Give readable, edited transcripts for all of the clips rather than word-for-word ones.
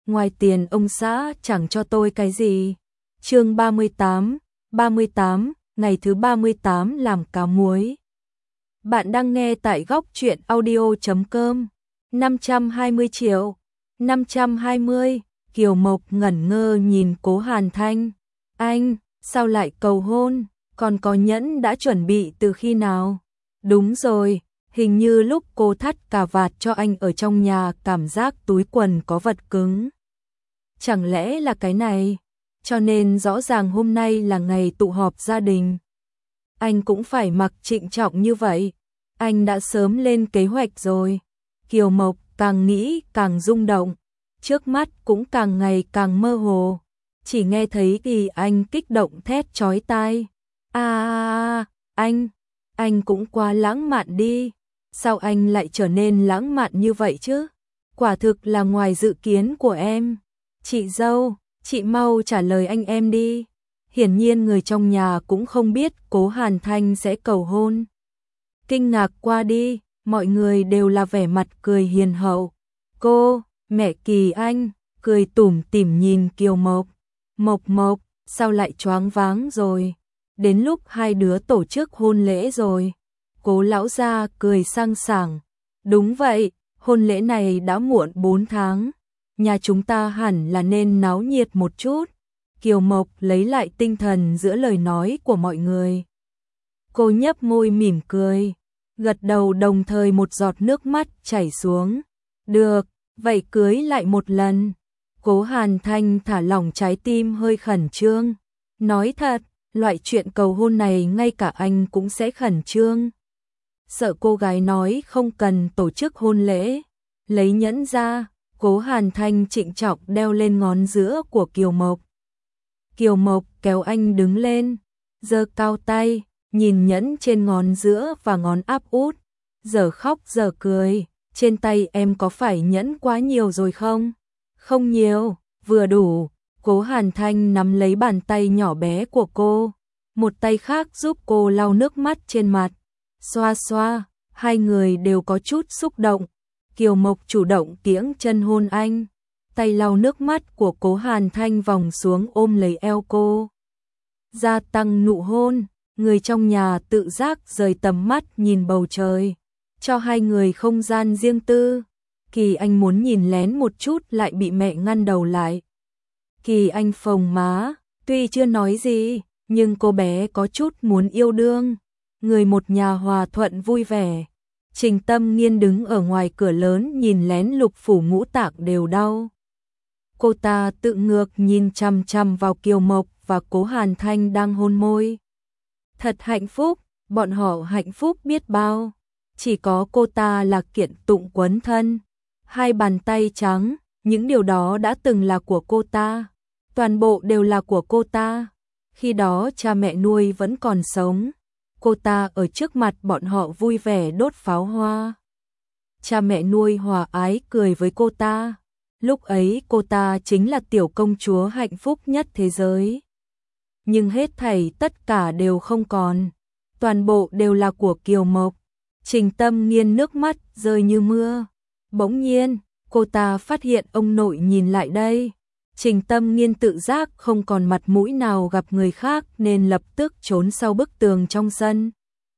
ngoài tiền ông xã chẳng cho tôi cái gì. Chương 38, ngày thứ 38 làm cá muối. Bạn đang nghe tại góc truyện audio.com. 520 triệu. 520, Kiều Mộc ngẩn ngơ nhìn Cố Hàn Thanh. Anh, sao lại cầu hôn, còn có nhẫn đã chuẩn bị từ khi nào? Đúng rồi, hình như lúc cô thắt cà vạt cho anh ở trong nhà cảm giác túi quần có vật cứng. Chẳng lẽ là cái này? Cho nên rõ ràng hôm nay là ngày tụ họp gia đình. Anh cũng phải mặc trịnh trọng như vậy. Anh đã sớm lên kế hoạch rồi. Kiều Mộc càng nghĩ càng rung động, trước mắt cũng càng ngày càng mơ hồ. Chỉ nghe thấy thì anh kích động thét chói tai. Anh cũng quá lãng mạn đi. Sao anh lại trở nên lãng mạn như vậy chứ? Quả thực là ngoài dự kiến của em. Chị dâu, chị mau trả lời anh em đi. Hiển nhiên người trong nhà cũng không biết Cố Hàn Thanh sẽ cầu hôn. Kinh ngạc qua đi, mọi người đều là vẻ mặt cười hiền hậu. Cô, mẹ Kỳ Anh, cười tủm tỉm nhìn Kiều Mộc. Mộc, sao lại choáng váng rồi? Đến lúc hai đứa tổ chức hôn lễ rồi. Cố lão gia cười sang sảng. Đúng vậy, hôn lễ này đã muộn 4 tháng. Nhà chúng ta hẳn là nên náo nhiệt một chút. Kiều Mộc lấy lại tinh thần giữa lời nói của mọi người. Cô nhấp môi mỉm cười, gật đầu đồng thời một giọt nước mắt chảy xuống. Được, vậy cưới lại một lần. Cố Hàn Thanh thả lỏng trái tim hơi khẩn trương. Nói thật, loại chuyện cầu hôn này ngay cả anh cũng sẽ khẩn trương. Sợ cô gái nói không cần tổ chức hôn lễ. Lấy nhẫn ra, Cố Hàn Thanh trịnh trọng đeo lên ngón giữa của Kiều Mộc. Kiều Mộc kéo anh đứng lên, giơ cao tay, nhìn nhẫn trên ngón giữa và ngón áp út, giờ khóc giờ cười. Trên tay em có phải nhẫn quá nhiều rồi không? Không nhiều, vừa đủ. Cố Hàn Thanh nắm lấy bàn tay nhỏ bé của cô, một tay khác giúp cô lau nước mắt trên mặt. Xoa xoa, hai người đều có chút xúc động. Kiều Mộc chủ động kiễng chân hôn anh, tay lau nước mắt của Cố Hàn Thanh vòng xuống ôm lấy eo cô. Gia tăng nụ hôn, người trong nhà tự giác rời tầm mắt nhìn bầu trời, cho hai người không gian riêng tư. Kỳ Anh muốn nhìn lén một chút lại bị mẹ ngăn đầu lại. Kỳ Anh phồng má, tuy chưa nói gì, nhưng cô bé có chút muốn yêu đương. Người một nhà hòa thuận vui vẻ. Trình Tâm Nghiên đứng ở ngoài cửa lớn nhìn lén Lục Phủ Ngũ Tạng đều đau. Cô ta tự ngược nhìn chằm chằm vào Kiều Mộc và Cố Hàn Thanh đang hôn môi. Thật hạnh phúc, bọn họ hạnh phúc biết bao. Chỉ có cô ta là kiện tụng quấn thân. Hai bàn tay trắng, những điều đó đã từng là của cô ta. Toàn bộ đều là của cô ta. Khi đó cha mẹ nuôi vẫn còn sống. Cô ta ở trước mặt bọn họ vui vẻ đốt pháo hoa. Cha mẹ nuôi hòa ái cười với cô ta. Lúc ấy cô ta chính là tiểu công chúa hạnh phúc nhất thế giới. Nhưng hết thảy tất cả đều không còn. Toàn bộ đều là của Kiều Mộc. Trình Tâm Nghiên nước mắt rơi như mưa. Bỗng nhiên, cô ta phát hiện ông nội nhìn lại đây. Trình Tâm Nghiên tự giác không còn mặt mũi nào gặp người khác nên lập tức trốn sau bức tường trong sân.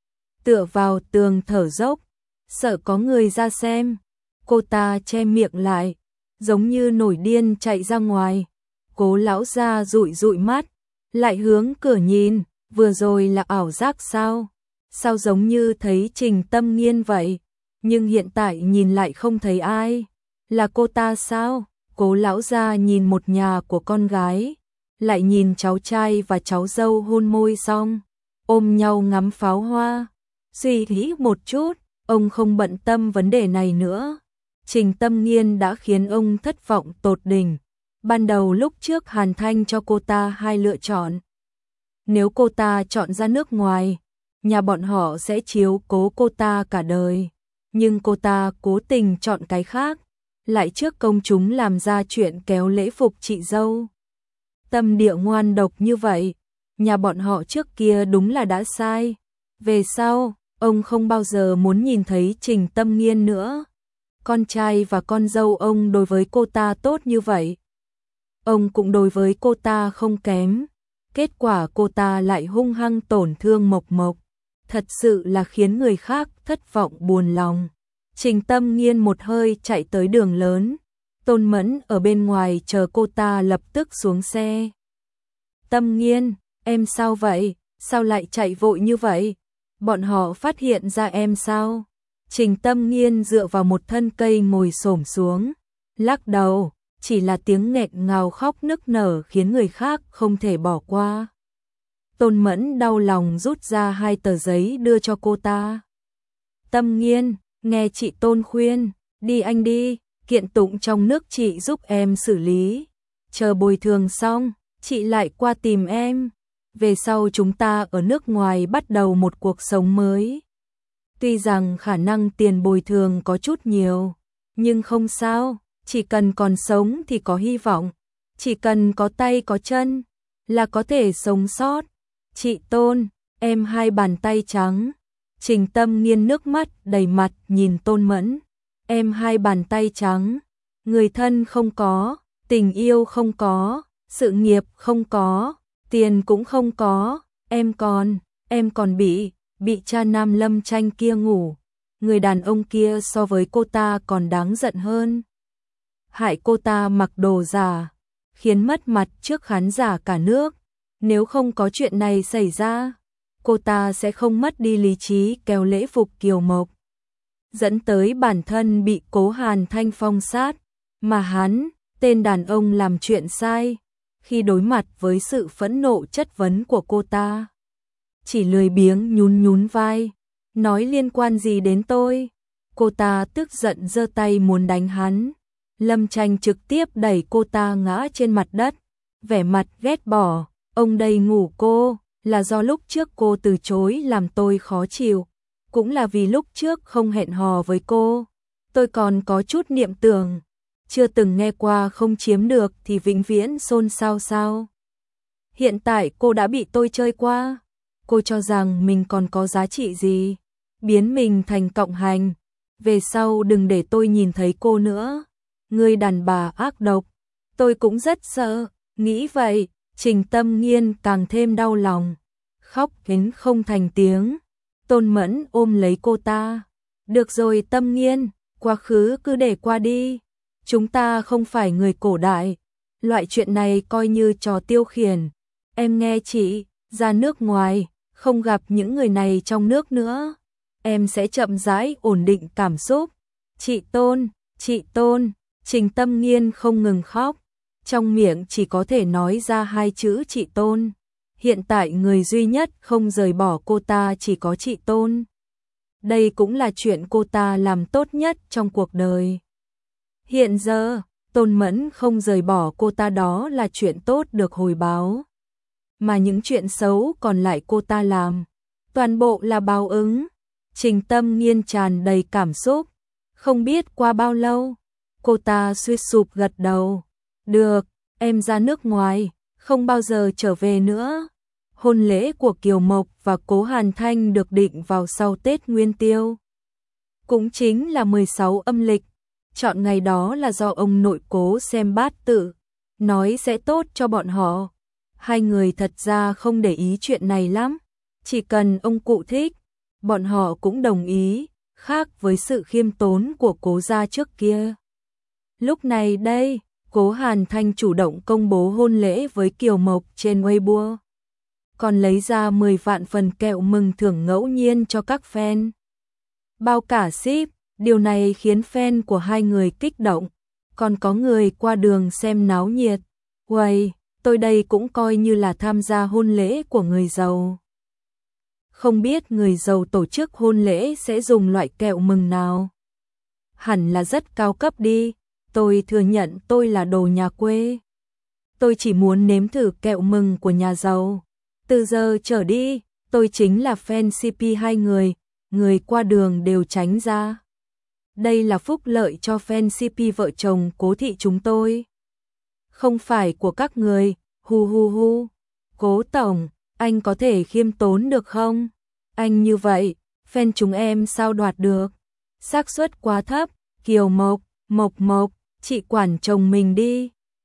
Tựa vào tường thở dốc, sợ có người ra xem. Cô ta che miệng lại, giống như nổi điên chạy ra ngoài. Cố lão gia dụi dụi mắt, lại hướng cửa nhìn, vừa rồi là ảo giác sao? Sao giống như thấy Trình Tâm Nghiên vậy? Nhưng hiện tại nhìn lại không thấy ai. Là cô ta sao? Cố lão gia nhìn một nhà của con gái, lại nhìn cháu trai và cháu dâu hôn môi xong, ôm nhau ngắm pháo hoa. Suy nghĩ một chút, ông không bận tâm vấn đề này nữa. Trình Tâm Nghiên đã khiến ông thất vọng tột đỉnh. Ban đầu lúc trước Hàn Thanh cho cô ta hai lựa chọn. Nếu cô ta chọn ra nước ngoài, nhà bọn họ sẽ chiếu cố cô ta cả đời. Nhưng cô ta cố tình chọn cái khác, lại trước công chúng làm ra chuyện kéo lễ phục chị dâu. Tâm địa ngoan độc như vậy, nhà bọn họ trước kia đúng là đã sai. Về sau, ông không bao giờ muốn nhìn thấy Trình Tâm Nghiên nữa. Con trai và con dâu ông đối với cô ta tốt như vậy, ông cũng đối với cô ta không kém. Kết quả cô ta lại hung hăng tổn thương Mộc Mộc, thật sự là khiến người khác thất vọng buồn lòng. Trình Tâm Nghiên một hơi chạy tới đường lớn, Tôn Mẫn ở bên ngoài chờ cô ta lập tức xuống xe. Tâm Nghiên, em sao vậy? Sao lại chạy vội như vậy? Bọn họ phát hiện ra em sao? Trình Tâm Nghiên dựa vào một thân cây ngồi xổm xuống, lắc đầu, chỉ là tiếng nghẹn ngào khóc nức nở khiến người khác không thể bỏ qua. Tôn Mẫn đau lòng rút ra 2 tờ giấy đưa cho cô ta. Tâm Nghiên, nghe chị Tôn khuyên, đi anh đi, kiện tụng trong nước chị giúp em xử lý. Chờ bồi thường xong, chị lại qua tìm em. Về sau chúng ta ở nước ngoài bắt đầu một cuộc sống mới. Tuy rằng khả năng tiền bồi thường có chút nhiều, nhưng không sao, chỉ cần còn sống thì có hy vọng. Chỉ cần có tay có chân, là có thể sống sót. Chị Tôn, em 2 bàn tay trắng. Trình Tâm Nghiên nước mắt đầy mặt nhìn Tôn Mẫn. Em 2 bàn tay trắng, người thân không có, tình yêu không có, sự nghiệp không có, tiền cũng không có, em còn bị cha nam Lâm Tranh kia ngủ. Người đàn ông kia so với cô ta còn đáng giận hơn. Hại cô ta mặc đồ giả, khiến mất mặt trước khán giả cả nước. Nếu không có chuyện này xảy ra, cô ta sẽ không mất đi lý trí kéo lễ phục Kiều Mộc, dẫn tới bản thân bị Cố Hàn Thanh phong sát, mà hắn, tên đàn ông làm chuyện sai, khi đối mặt với sự phẫn nộ chất vấn của cô ta, chỉ lười biếng nhún nhún vai, nói liên quan gì đến tôi. Cô ta tức giận giơ tay muốn đánh hắn. Lâm Tranh trực tiếp đẩy cô ta ngã trên mặt đất, vẻ mặt ghét bỏ, ông đây ngủ cô, là do lúc trước cô từ chối làm tôi khó chịu, cũng là vì lúc trước không hẹn hò với cô, tôi còn có chút niệm tưởng, chưa từng nghe qua không chiếm được thì vĩnh viễn xôn xao sao. Hiện tại cô đã bị tôi chơi qua, cô cho rằng mình còn có giá trị gì, biến mình thành cộng hành, về sau đừng để tôi nhìn thấy cô nữa. Người đàn bà ác độc, tôi cũng rất sợ, nghĩ vậy, Trình Tâm Nghiên càng thêm đau lòng, khóc đến không thành tiếng. Tôn Mẫn ôm lấy cô ta, được rồi Tâm Nghiên, quá khứ cứ để qua đi, chúng ta không phải người cổ đại, loại chuyện này coi như trò tiêu khiển. Em nghe chị, ra nước ngoài, không gặp những người này trong nước nữa, em sẽ chậm rãi ổn định cảm xúc. Chị Tôn, Trình Tâm Nghiên không ngừng khóc, trong miệng chỉ có thể nói ra 2 chữ chị Tôn. Hiện tại người duy nhất không rời bỏ cô ta chỉ có chị Tôn. Đây cũng là chuyện cô ta làm tốt nhất trong cuộc đời. Hiện giờ, Tôn Mẫn không rời bỏ cô ta đó là chuyện tốt được hồi báo. Mà những chuyện xấu còn lại cô ta làm, toàn bộ là báo ứng. Trình Tâm Nghiên tràn đầy cảm xúc, không biết qua bao lâu, cô ta suýt sụp gật đầu. Được, em ra nước ngoài, không bao giờ trở về nữa. Hôn lễ của Kiều Mộc và Cố Hàn Thanh được định vào sau Tết Nguyên Tiêu, cũng chính là 16 âm lịch. Chọn ngày đó là do ông nội Cố xem bát tự, nói sẽ tốt cho bọn họ. 2 người thật ra không để ý chuyện này lắm, chỉ cần ông cụ thích, bọn họ cũng đồng ý, khác với sự khiêm tốn của Cố gia trước kia. Lúc này đây, Cố Hàn Thanh chủ động công bố hôn lễ với Kiều Mộc trên Weibo, còn lấy ra 10 vạn phần kẹo mừng thưởng ngẫu nhiên cho các fan. Bao cả ship, điều này khiến fan của 2 người kích động, còn có người qua đường xem náo nhiệt. Uầy, tôi đây cũng coi như là tham gia hôn lễ của người giàu. Không biết người giàu tổ chức hôn lễ sẽ dùng loại kẹo mừng nào? Hẳn là rất cao cấp đi, tôi thừa nhận tôi là đồ nhà quê. Tôi chỉ muốn nếm thử kẹo mừng của nhà giàu. Từ giờ trở đi, tôi chính là fan CP 2 người, người qua đường đều tránh ra. Đây là phúc lợi cho fan CP vợ chồng Cố thị chúng tôi. Không phải của các người, hu hu hu. Cố tổng, anh có thể khiêm tốn được không? Anh như vậy, fan chúng em sao đoạt được? Xác suất quá thấp, Kiều Mộc, Mộc, chị quản chồng mình đi.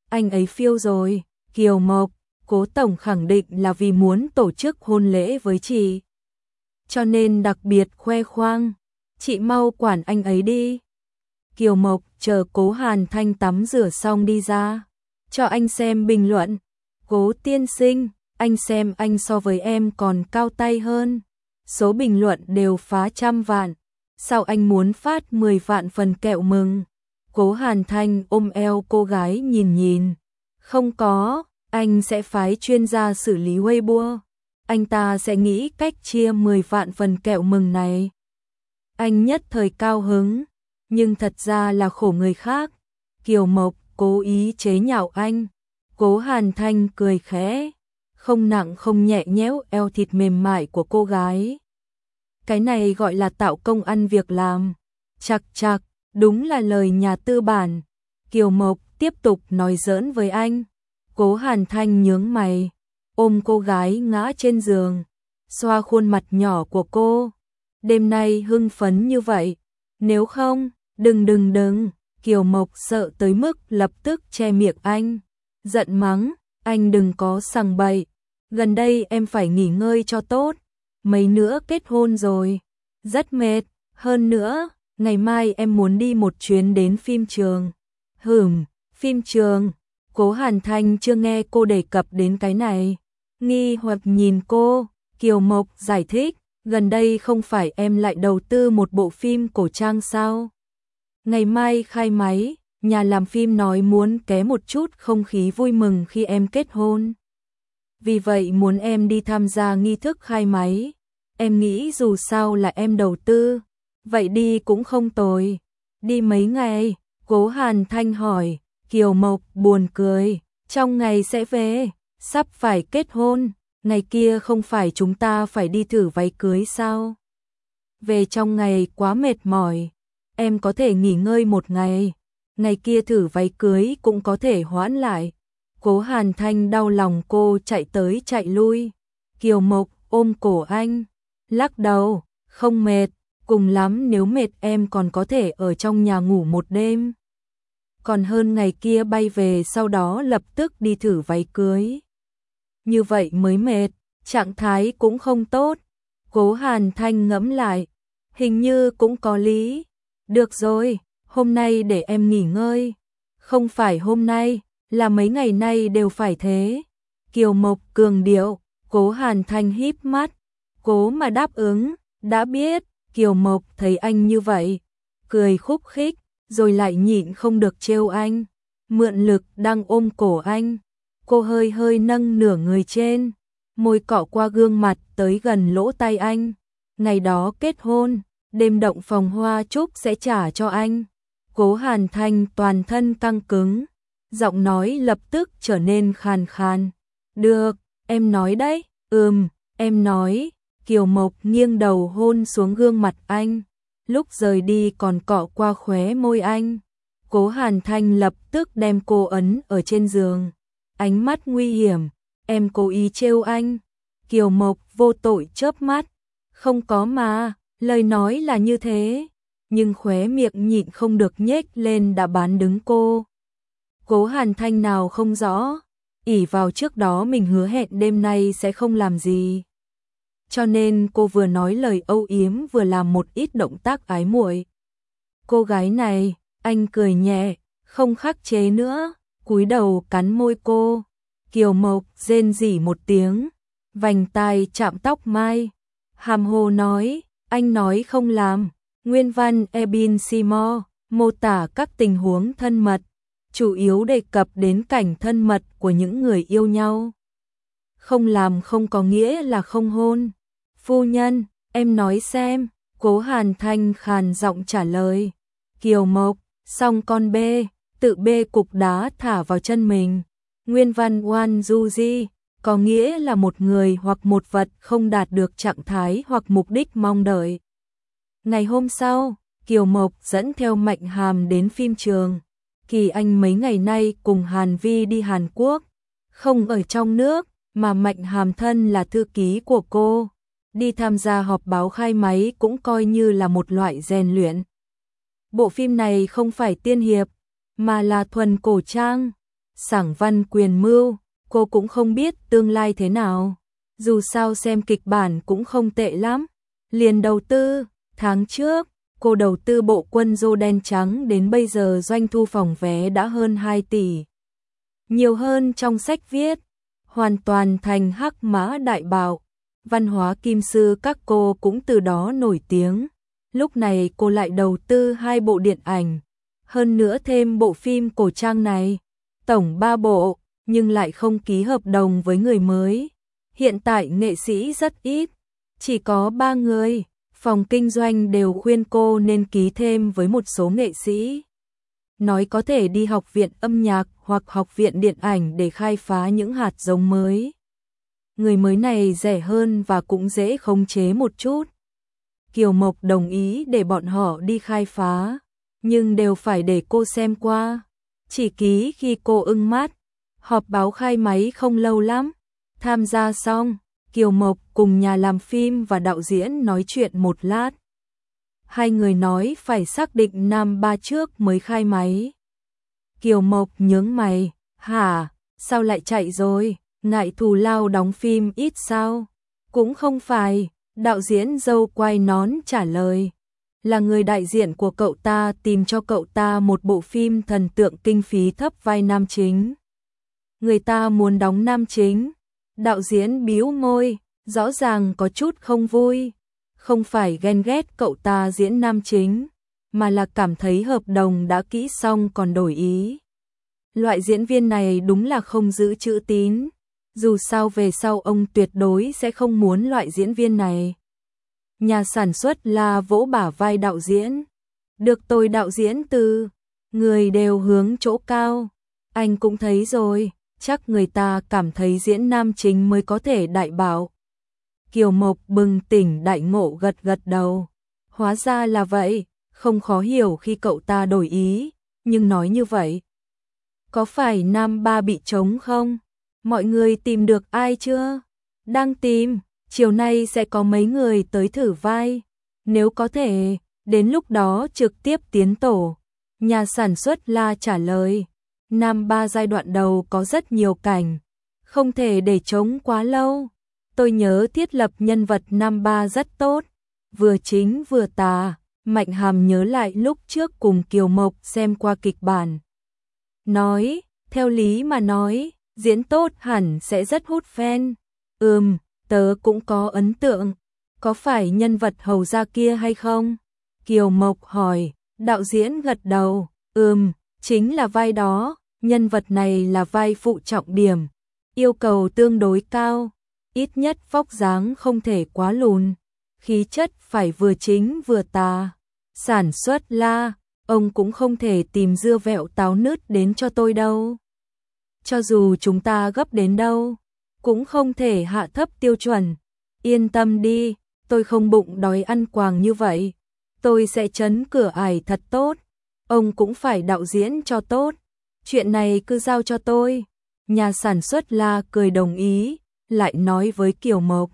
Anh ấy phiêu rồi, Kiều Mộc, Cố tổng khẳng định là vì muốn tổ chức hôn lễ với chị. Cho nên đặc biệt khoe khoang, chị mau quản anh ấy đi. Kiều Mộc chờ Cố Hàn Thanh tắm rửa xong đi ra, cho anh xem bình luận. Cố tiên sinh, anh xem anh so với em còn cao tay hơn. Số bình luận đều phá 100 vạn. Sao anh muốn phát 10 vạn phần kẹo mừng? Cố Hàn Thanh ôm eo cô gái nhìn nhìn. Không có, anh sẽ phái chuyên gia xử lý Weibo. Anh ta sẽ nghĩ cách chia 10 vạn phần kẹo mừng này. Anh nhất thời cao hứng, nhưng thật ra là khổ người khác. Kiều Mộc cố ý chế nhạo anh. Cố Hàn Thanh cười khẽ, không nặng không nhẹ nhéo eo thịt mềm mại của cô gái. Cái này gọi là tạo công ăn việc làm. Chạc chạc, đúng là lời nhà tư bản. Kiều Mộc tiếp tục nói giỡn với anh. Cố Hàn Thanh nhướng mày, ôm cô gái ngã trên giường, xoa khuôn mặt nhỏ của cô. Đêm nay hưng phấn như vậy, nếu không, đừng. Kiều Mộc sợ tới mức lập tức che miệng anh, giận mắng, anh đừng có sằng bậy, gần đây em phải nghỉ ngơi cho tốt, mấy nữa kết hôn rồi, rất mệt, hơn nữa, ngày mai em muốn đi một chuyến đến phim trường. Phim trường, Cố Hàn Thanh chưa nghe cô đề cập đến cái này, nghi hoặc nhìn cô. Kiều Mộc giải thích, gần đây không phải em lại đầu tư một bộ phim cổ trang sao? Ngày mai khai máy, nhà làm phim nói muốn ké một chút không khí vui mừng khi em kết hôn. Vì vậy muốn em đi tham gia nghi thức khai máy. Em nghĩ dù sao là em đầu tư, vậy đi cũng không tồi. Đi mấy ngày? Cố Hàn Thanh hỏi. Kiều Mộc buồn cười, trong ngày sẽ về, sắp phải kết hôn, ngày kia không phải chúng ta phải đi thử váy cưới sao? Về trong ngày quá mệt mỏi, em có thể nghỉ ngơi một ngày, ngày kia thử váy cưới cũng có thể hoãn lại. Cố Hàn Thanh đau lòng cô chạy tới chạy lui. Kiều Mộc ôm cổ anh, lắc đầu, không mệt, cùng lắm nếu mệt em còn có thể ở trong nhà ngủ một đêm. Còn hơn ngày kia bay về sau đó lập tức đi thử váy cưới. Như vậy mới mệt, trạng thái cũng không tốt. Cố Hàn Thanh ngẫm lại, hình như cũng có lý. Được rồi, hôm nay để em nghỉ ngơi. Không phải hôm nay, là mấy ngày nay đều phải thế. Kiều Mộc cường điệu, Cố Hàn Thanh híp mắt, cố mà đáp ứng, đã biết. Kiều Mộc thấy anh như vậy, cười khúc khích, rồi lại nhịn không được trêu anh, mượn lực đang ôm cổ anh. Cô hơi hơi nâng nửa người trên, môi cọ qua gương mặt tới gần lỗ tai anh. Ngày đó kết hôn, đêm động phòng hoa chúc sẽ trả cho anh. Cố Hàn Thanh toàn thân căng cứng, giọng nói lập tức trở nên khàn khàn. Được, em nói đấy, em nói. Kiều Mộc nghiêng đầu hôn xuống gương mặt anh, lúc rời đi còn cọ qua khóe môi anh. Cố Hàn Thanh lập tức đem cô ấn ở trên giường, ánh mắt nguy hiểm, em cố ý trêu anh. Kiều Mộc vô tội chớp mắt, không có mà, lời nói là như thế, nhưng khóe miệng nhịn không được nhếch lên đã bán đứng cô. Cố Hàn Thanh nào không rõ, ỷ vào trước đó mình hứa hẹn đêm nay sẽ không làm gì. Cho nên cô vừa nói lời âu yếm vừa làm một ít động tác ái muội. Cô gái này, anh cười nhẹ, không khắc chế nữa, cúi đầu cắn môi cô. Kiều Mộc rên rỉ một tiếng, vành tai chạm tóc mai, hàm hồ nói, anh nói không làm. Nguyên văn Ebin Seymour mô tả các tình huống thân mật, chủ yếu đề cập đến cảnh thân mật của những người yêu nhau. Không làm không có nghĩa là không hôn. Phu nhân, em nói xem. Cố Hàn Thanh khàn giọng trả lời. Kiều Mộc, xong con bê, tự bê cục đá thả vào chân mình. Nguyên văn Wan Juji, có nghĩa là một người hoặc một vật không đạt được trạng thái hoặc mục đích mong đợi. Ngày hôm sau, Kiều Mộc dẫn theo Mạnh Hàm đến phim trường. Kỳ Anh mấy ngày nay cùng Hàn Vi đi Hàn Quốc, không ở trong nước, mà Mạnh Hàm thân là thư ký của cô. Đi tham gia họp báo khai máy cũng coi như là một loại rèn luyện. Bộ phim này không phải tiên hiệp, mà là thuần cổ trang. sảng văn quyền mưu, cô cũng không biết tương lai thế nào. Dù sao xem kịch bản cũng không tệ lắm. Liền đầu tư, tháng trước, cô đầu tư bộ Quân Dô đen trắng đến bây giờ doanh thu phòng vé đã hơn 2 tỷ. Nhiều hơn trong sách viết, hoàn toàn thành hắc mã đại bạo. Văn hóa kim sư các cô cũng từ đó nổi tiếng. Lúc này cô lại đầu tư 2 bộ điện ảnh, hơn nữa thêm bộ phim cổ trang này. Tổng 3 bộ, nhưng lại không ký hợp đồng với người mới. Hiện tại nghệ sĩ rất ít, chỉ có 3 người. Phòng kinh doanh đều khuyên cô nên ký thêm với một số nghệ sĩ. Nói có thể đi học viện âm nhạc hoặc học viện điện ảnh để khai phá những hạt giống mới. Người mới này rẻ hơn và cũng dễ khống chế một chút. Kiều Mộc đồng ý để bọn họ đi khai phá, nhưng đều phải để cô xem qua. Chỉ ký khi cô ưng mắt. Họp báo khai máy không lâu lắm. Tham gia xong, Kiều Mộc cùng nhà làm phim và đạo diễn nói chuyện một lát. Hai người nói phải xác định năm 3 trước mới khai máy. Kiều Mộc nhướng mày, hả, sao lại chạy rồi, ngại thù lao đóng phim ít sao? Cũng không phải, đạo diễn dâu quay nón trả lời. Là người đại diện của cậu ta tìm cho cậu ta một bộ phim thần tượng kinh phí thấp vai nam chính. Người ta muốn đóng nam chính. Đạo diễn bĩu môi, rõ ràng có chút không vui. Không phải ghen ghét cậu ta diễn nam chính, mà là cảm thấy hợp đồng đã ký xong còn đổi ý. Loại diễn viên này đúng là không giữ chữ tín. Dù sao về sau ông tuyệt đối sẽ không muốn loại diễn viên này. Nhà sản xuất là vỗ bả vai đạo diễn. Được tôi đạo diễn từ, người đều hướng chỗ cao. Anh cũng thấy rồi, chắc người ta cảm thấy diễn nam chính mới có thể đại bảo. Kiều Mộc bừng tỉnh đại ngộ gật gật đầu. Hóa ra là vậy, không khó hiểu khi cậu ta đổi ý, nhưng nói như vậy. Có phải nam 3 bị trống không? Mọi người tìm được ai chưa? Đang tìm, chiều nay sẽ có mấy người tới thử vai. Nếu có thể, đến lúc đó trực tiếp tiến tổ. Nhà sản xuất La trả lời. Nam 3 giai đoạn đầu có rất nhiều cảnh, không thể để trống quá lâu. Tôi nhớ thiết lập nhân vật Nam 3 rất tốt, vừa chính vừa tà. Mạnh Hàm nhớ lại lúc trước cùng Kiều Mộc xem qua kịch bản. Nói, theo lý mà nói, diễn tốt hẳn sẽ rất hút fan. Tớ cũng có ấn tượng. Có phải nhân vật hầu gia kia hay không? Kiều Mộc hỏi, đạo diễn gật đầu. Chính là vai đó. Nhân vật này là vai phụ trọng điểm. Yêu cầu tương đối cao. Ít nhất vóc dáng không thể quá lùn. Khí chất phải vừa chính vừa tà. Sản xuất La, ông cũng không thể tìm dưa vẹo táo nứt đến cho tôi đâu. Cho dù chúng ta gấp đến đâu, cũng không thể hạ thấp tiêu chuẩn. Yên tâm đi, tôi không bụng đói ăn quàng như vậy. Tôi sẽ trấn cửa ải thật tốt. Ông cũng phải đạo diễn cho tốt. Chuyện này cứ giao cho tôi. Nhà sản xuất La cười đồng ý, lại nói với Kiều Mộc.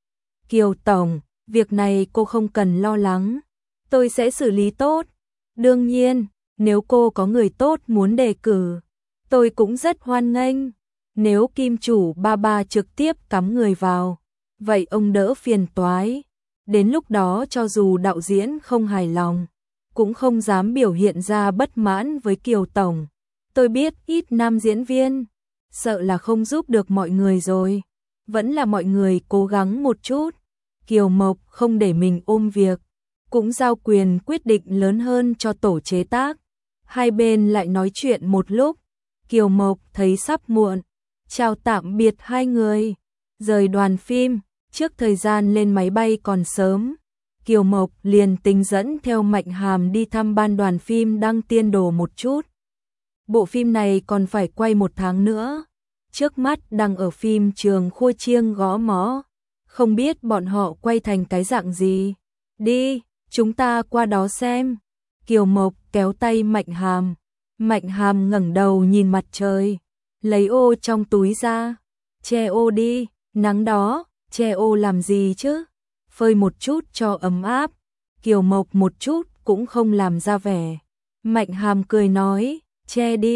Kiều Tổng, việc này cô không cần lo lắng. Tôi sẽ xử lý tốt. Đương nhiên, nếu cô có người tốt muốn đề cử, tôi cũng rất hoan nghênh. Nếu kim chủ ba trực tiếp cắm người vào, vậy ông đỡ phiền toái. Đến lúc đó cho dù đạo diễn không hài lòng, cũng không dám biểu hiện ra bất mãn với Kiều Tổng. Tôi biết ít nam diễn viên, sợ là không giúp được mọi người rồi. Vẫn là mọi người cố gắng một chút. Kiều Mộc không để mình ôm việc, cũng giao quyền quyết định lớn hơn cho tổ chế tác. Hai bên lại nói chuyện một lúc. Kiều Mộc thấy sắp muộn, chào tạm biệt hai người, rời đoàn phim. Trước thời gian lên máy bay còn sớm, Kiều Mộc liền tính dẫn theo Mạnh Hàm đi thăm ban đoàn phim đăng tiên đồ một chút. Bộ phim này còn phải quay 1 tháng nữa. Trước mắt đang ở phim trường Khua Chiêng gõ mõ. Không biết bọn họ quay thành cái dạng gì. Đi, chúng ta qua đó xem. Kiều Mộc kéo tay Mạnh Hàm. Mạnh Hàm ngẩng đầu nhìn mặt trời, lấy ô trong túi ra. Che ô đi, nắng đó. Che ô làm gì chứ? Phơi một chút cho ấm áp. Kiều Mộc một chút cũng không làm ra vẻ. Mạnh Hàm cười nói, che đi,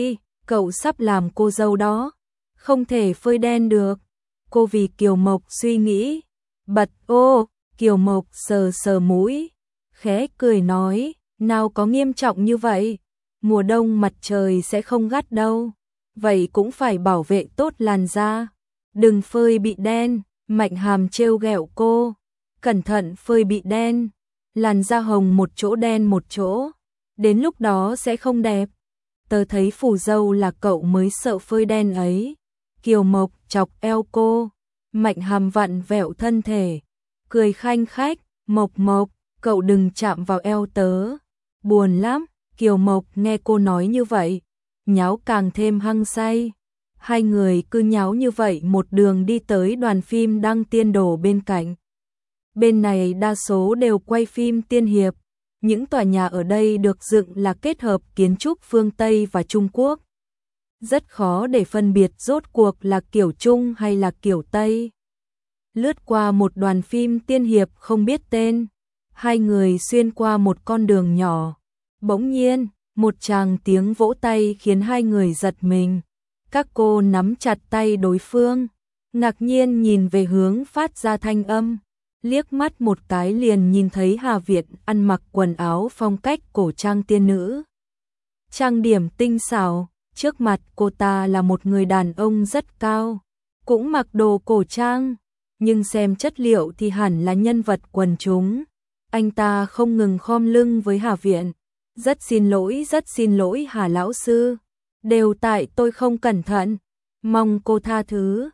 cậu sắp làm cô dâu đó, không thể phơi đen được. Cô vì Kiều Mộc suy nghĩ, bật ô, Kiều Mộc sờ sờ mũi, khẽ cười nói, nào có nghiêm trọng như vậy, mùa đông mặt trời sẽ không gắt đâu, vậy cũng phải bảo vệ tốt làn da, đừng phơi bị đen. Mạnh Hàm trêu ghẹo cô, cẩn thận phơi bị đen, làn da hồng một chỗ đen một chỗ, đến lúc đó sẽ không đẹp. Tớ thấy phù dâu là cậu mới sợ phơi đen ấy. Kiều Mộc chọc eo cô, Mạnh Hàm vặn vẹo thân thể, cười khanh khách, Mộc Mộc, cậu đừng chạm vào eo tớ, buồn lắm. Kiều Mộc nghe cô nói như vậy, nháo càng thêm hăng say. Hai người cứ nháo như vậy một đường đi tới đoàn phim Đăng Tiên Đồ bên cạnh. Bên này đa số đều quay phim tiên hiệp, những tòa nhà ở đây được dựng là kết hợp kiến trúc phương Tây và Trung Quốc. Rất khó để phân biệt rốt cuộc là kiểu Trung hay là kiểu Tây. Lướt qua một đoàn phim tiên hiệp không biết tên, hai người xuyên qua một con đường nhỏ. Bỗng nhiên, một tràng tiếng vỗ tay khiến hai người giật mình. Các cô nắm chặt tay đối phương, ngạc nhiên nhìn về hướng phát ra thanh âm, liếc mắt một cái liền nhìn thấy Hà Việt ăn mặc quần áo phong cách cổ trang tiên nữ. Trang điểm tinh xảo, trước mặt cô ta là một người đàn ông rất cao, cũng mặc đồ cổ trang, nhưng xem chất liệu thì hẳn là nhân vật quần chúng. Anh ta không ngừng khom lưng với Hà Việt, rất xin lỗi Hà lão sư. Đều tại tôi không cẩn thận, mong cô tha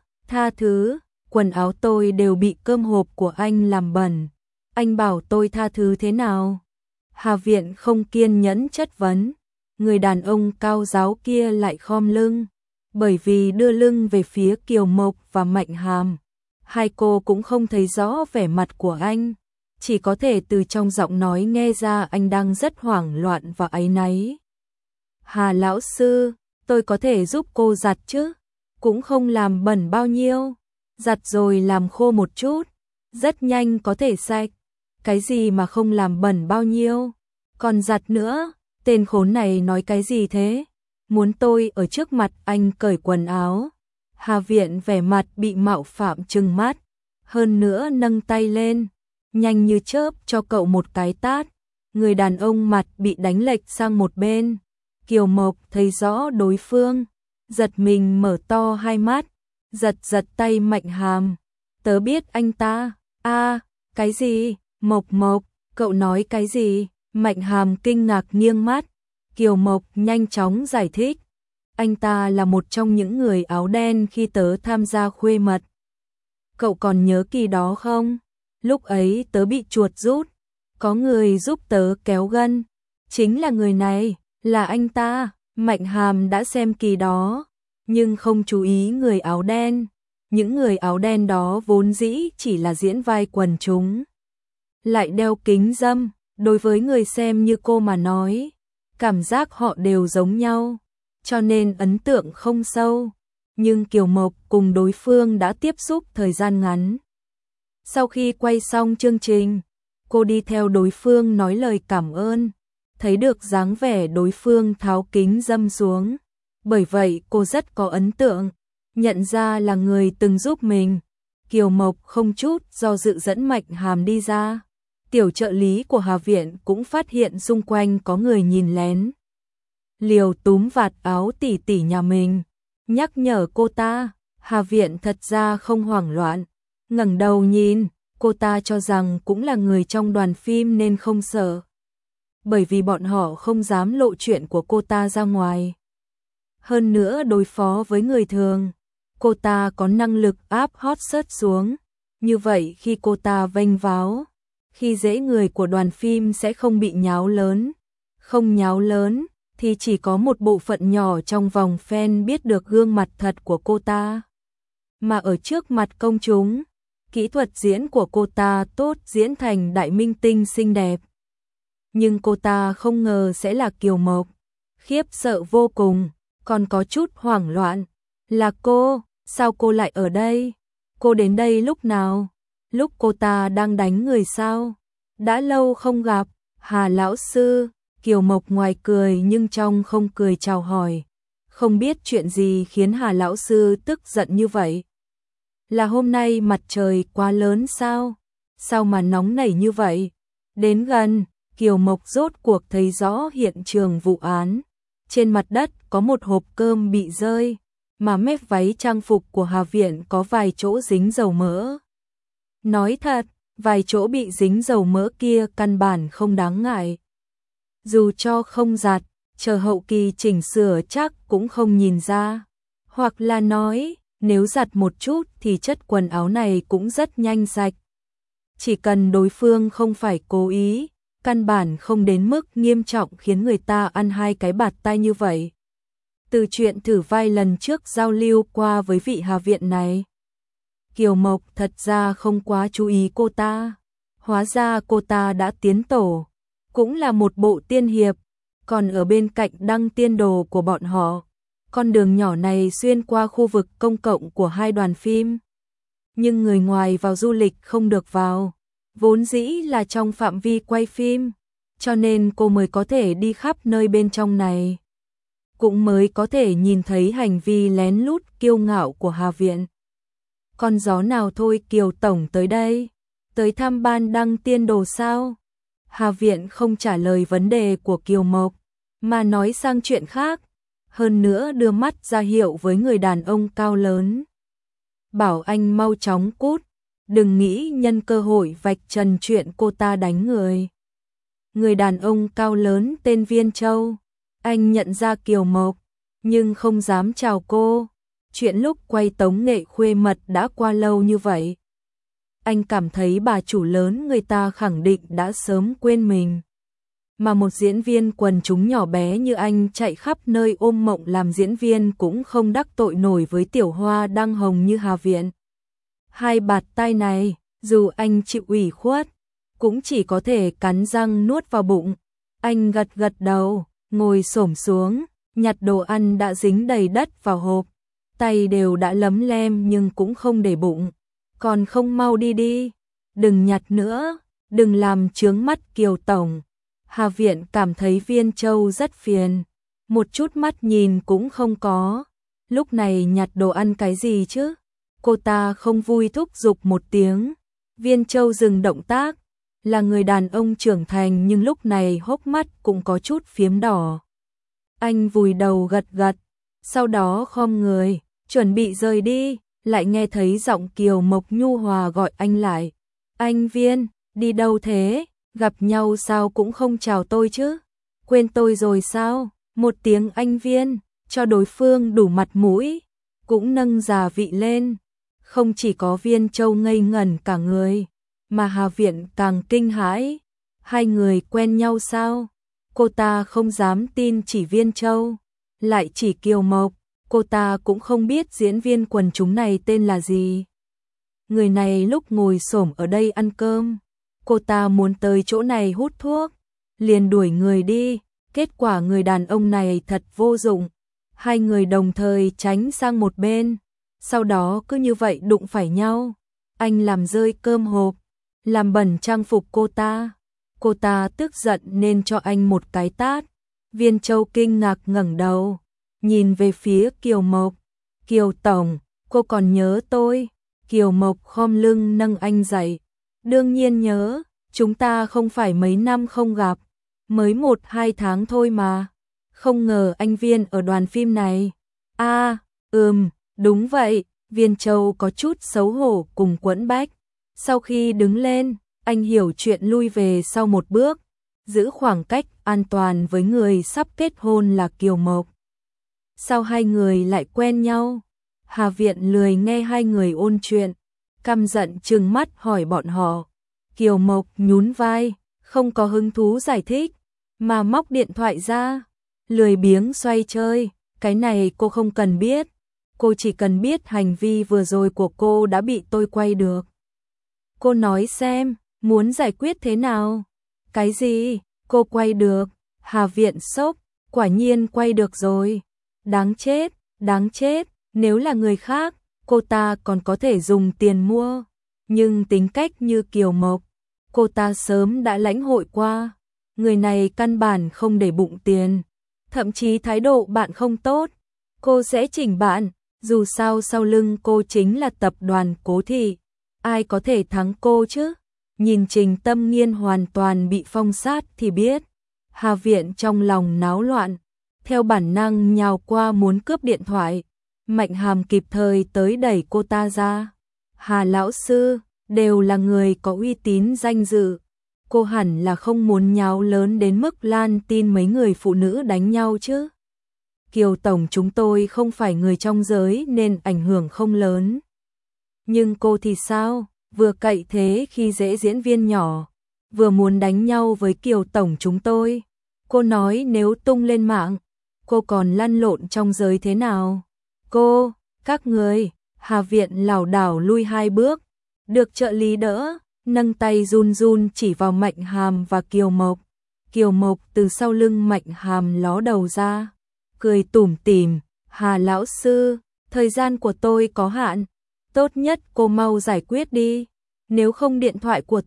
thứ, quần áo tôi đều bị cơm hộp của anh làm bẩn, anh bảo tôi tha thứ thế nào? Hà Viện không kiên nhẫn chất vấn, người đàn ông cao ráo kia lại khom lưng, bởi vì đưa lưng về phía Kiều Mộc và Mạnh Hàm. Hai cô cũng không thấy rõ vẻ mặt của anh, chỉ có thể từ trong giọng nói nghe ra anh đang rất hoảng loạn và áy náy. Hà lão sư, tôi có thể giúp cô giặt chứ? Cũng không làm bẩn bao nhiêu. Giặt rồi làm khô một chút, rất nhanh có thể sạch. Cái gì mà không làm bẩn bao nhiêu? Còn giặt nữa, tên khốn này nói cái gì thế? Muốn tôi ở trước mặt anh cởi quần áo? Hà Viện vẻ mặt bị mạo phạm trừng mắt, hơn nữa nâng tay lên, nhanh như chớp cho cậu một cái tát. Người đàn ông mặt bị đánh lệch sang một bên. Kiều Mộc thấy rõ đối phương, giật mình mở to hai mắt, giật tay Mạnh Hàm. Tớ biết anh ta. Cái gì? Mộc Mộc, cậu nói cái gì? Mạnh Hàm kinh ngạc nghiêng mắt. Kiều Mộc nhanh chóng giải thích. Anh ta là một trong những người áo đen khi tớ tham gia khuê mật. Cậu còn nhớ kỳ đó không? Lúc ấy tớ bị chuột rút, có người giúp tớ kéo gân. Chính là người này, là anh ta. Mạnh Hàm đã xem kỳ đó, nhưng không chú ý người áo đen. Những người áo đen đó vốn dĩ chỉ là diễn vai quần chúng. Lại đeo kính râm, đối với người xem như cô mà nói, cảm giác họ đều giống nhau, cho nên ấn tượng không sâu. Nhưng Kiều Mộc cùng đối phương đã tiếp xúc thời gian ngắn. Sau khi quay xong chương trình, cô đi theo đối phương nói lời cảm ơn, thấy được dáng vẻ đối phương tháo kính râm xuống. Bởi vậy cô rất có ấn tượng, nhận ra là người từng giúp mình. Kiều Mộc không chút do dự dẫn Mạnh Hàm đi ra. Tiểu trợ lý của Hà Viện cũng phát hiện xung quanh có người nhìn lén. Liều túm vạt áo tỷ tỷ nhà mình, nhắc nhở cô ta. Hà Viện thật ra không hoảng loạn, ngẩng đầu nhìn, cô ta cho rằng cũng là người trong đoàn phim nên không sợ. Bởi vì bọn họ không dám lộ chuyện của cô ta ra ngoài. Hơn nữa đối phó với người thường, cô ta có năng lực áp hot search xuống. Như vậy khi cô ta vênh váo, khi dễ người của đoàn phim sẽ không bị nháo lớn. Không nháo lớn thì chỉ có một bộ phận nhỏ trong vòng fan biết được gương mặt thật của cô ta. Mà ở trước mặt công chúng, kỹ thuật diễn của cô ta tốt, diễn thành đại minh tinh xinh đẹp. Nhưng cô ta không ngờ sẽ là Kiều Mộc, khiếp sợ vô cùng, còn có chút hoảng loạn. Là cô, sao cô lại ở đây? Cô đến đây lúc nào? Lúc cô ta đang đánh người sao? Đã lâu không gặp. Hà lão sư. Kiều Mộc ngoài cười nhưng trong không cười chào hỏi. Không biết chuyện gì khiến Hà lão sư tức giận như vậy. Là hôm nay mặt trời quá lớn sao? Sao mà nóng nảy như vậy? Đến gần, Kiều Mộc rốt cuộc thấy rõ hiện trường vụ án. Trên mặt đất có một hộp cơm bị rơi, mà mép váy trang phục của Hà Viện có vài chỗ dính dầu mỡ. Nói thật, vài chỗ bị dính dầu mỡ kia căn bản không đáng ngại. Dù cho không giặt, chờ hậu kỳ chỉnh sửa chắc cũng không nhìn ra. Hoặc là nói, nếu giặt một chút thì chất quần áo này cũng rất nhanh sạch. Chỉ cần đối phương không phải cố ý, căn bản không đến mức nghiêm trọng khiến người ta ăn hai cái bạt tai như vậy. Từ chuyện thử vai lần trước giao lưu qua với vị Hà Viện này, Kiều Mộc thật ra không quá chú ý cô ta. Hóa ra cô ta đã tiến tổ, cũng là một bộ tiên hiệp, còn ở bên cạnh đăng tiên đồ của bọn họ. Con đường nhỏ này xuyên qua khu vực công cộng của hai đoàn phim. Nhưng người ngoài vào du lịch không được vào, vốn dĩ là trong phạm vi quay phim, cho nên cô mới có thể đi khắp nơi bên trong này. Cũng mới có thể nhìn thấy hành vi lén lút kiêu ngạo của Hà Viện. Con gió nào thôi Kiều Tổng tới đây, tới thăm ban đăng tiên đồ sao? Hà Viện không trả lời vấn đề của Kiều Mộc, mà nói sang chuyện khác, hơn nữa đưa mắt ra hiệu với người đàn ông cao lớn. Bảo anh mau chóng cút, đừng nghĩ nhân cơ hội vạch trần chuyện cô ta đánh người. Người đàn ông cao lớn tên Viên Châu, anh nhận ra Kiều Mộc, nhưng không dám chào cô. Chuyện lúc quay tống nghệ khuê mật đã qua lâu như vậy. Anh cảm thấy bà chủ lớn người ta khẳng định đã sớm quên mình. Mà một diễn viên quần chúng nhỏ bé như anh chạy khắp nơi ôm mộng làm diễn viên cũng không đắc tội nổi với tiểu hoa đang hồng như Hà Viện. Hai bạt tai này, dù anh chịu ủy khuất, cũng chỉ có thể cắn răng nuốt vào bụng. Anh gật gật đầu, ngồi xổm xuống, nhặt đồ ăn đã dính đầy đất vào hộp. Tay đều đã lấm lem nhưng cũng không để bụng. Còn không mau đi đi, đừng nhặt nữa, đừng làm chướng mắt Kiều Tổng. Hà Viện cảm thấy Viên Châu rất phiền, một chút mắt nhìn cũng không có. Lúc này nhặt đồ ăn cái gì chứ? Cô ta không vui thúc giục một tiếng. Viên Châu dừng động tác, là người đàn ông trưởng thành nhưng lúc này hốc mắt cũng có chút phiếm đỏ. Anh vùi đầu gật gật, sau đó khom người, chuẩn bị rời đi, lại nghe thấy giọng Kiều Mộc nhu hòa gọi anh lại. Anh Viên, đi đâu thế? Gặp nhau sao cũng không chào tôi chứ? Quên tôi rồi sao? Một tiếng anh Viên, cho đối phương đủ mặt mũi, cũng nâng già vị lên. Không chỉ có Viên Châu ngây ngẩn cả người, mà Hà Viện càng kinh hãi. Hai người quen nhau sao? Cô ta không dám tin chỉ Viên Châu, lại chỉ Kiều Mộc. Cô ta cũng không biết diễn viên quần chúng này tên là gì. Người này lúc ngồi xổm ở đây ăn cơm, cô ta muốn tới chỗ này hút thuốc, liền đuổi người đi. Kết quả người đàn ông này thật vô dụng. Hai người đồng thời tránh sang một bên, sau đó cứ như vậy đụng phải nhau. Anh làm rơi cơm hộp, làm bẩn trang phục cô ta. Cô ta tức giận nên cho anh một cái tát. Viên Châu kinh ngạc ngẩng đầu, nhìn về phía Kiều Mộc. Kiều Tổng, cô còn nhớ tôi? Kiều Mộc khom lưng nâng anh dậy. Đương nhiên nhớ, chúng ta không phải mấy năm không gặp, mới 1-2 tháng thôi mà. Không ngờ anh Viên ở đoàn phim này. Đúng vậy. Viên Châu có chút xấu hổ cùng quẫn bách. Sau khi đứng lên, anh hiểu chuyện lui về sau một bước, giữ khoảng cách an toàn với người sắp kết hôn là Kiều Mộc. Sao hai người lại quen nhau? Hà Viện lười nghe hai người ôn chuyện, căm giận trừng mắt hỏi bọn họ. Kiều Mộc nhún vai, không có hứng thú giải thích, mà móc điện thoại ra, lười biếng xoay chơi. Cái này cô không cần biết, cô chỉ cần biết hành vi vừa rồi của cô đã bị tôi quay được. Cô nói xem, muốn giải quyết thế nào? Cái gì? Cô quay được? Hà Viện sốc, quả nhiên quay được rồi. Đáng chết, nếu là người khác, cô ta còn có thể dùng tiền mua. Nhưng tính cách như Kiều Mộc, cô ta sớm đã lãnh hội qua. Người này căn bản không để bụng tiền, thậm chí thái độ bạn không tốt. Cô sẽ chỉnh bạn, dù sao sau lưng cô chính là tập đoàn Cố Thị, ai có thể thắng cô chứ? Nhìn Trình Tâm Nghiên hoàn toàn bị phong sát thì biết, Hà Viện trong lòng náo loạn, theo bản năng nhào qua muốn cướp điện thoại. Mạnh Hàm kịp thời tới đẩy cô ta ra. Hà lão sư, đều là người có uy tín danh dự. Cô hẳn là không muốn nháo lớn đến mức lan tin mấy người phụ nữ đánh nhau chứ. Kiều Tổng chúng tôi không phải người trong giới nên ảnh hưởng không lớn. Nhưng cô thì sao? Vừa cậy thế khi dễ diễn viên nhỏ, vừa muốn đánh nhau với Kiều Tổng chúng tôi. Cô nói nếu tung lên mạng, cô còn lăn lộn trong giới thế nào? Cô, các người, Hà Viện lảo đảo lui 2 bước, được trợ lý đỡ, nâng tay run run chỉ vào Mạnh Hàm và Kiều Mộc. Kiều Mộc từ sau lưng Mạnh Hàm ló đầu ra, cười tủm tỉm, Hà lão sư, thời gian của tôi có hạn, tốt nhất cô mau giải quyết đi, nếu không điện thoại của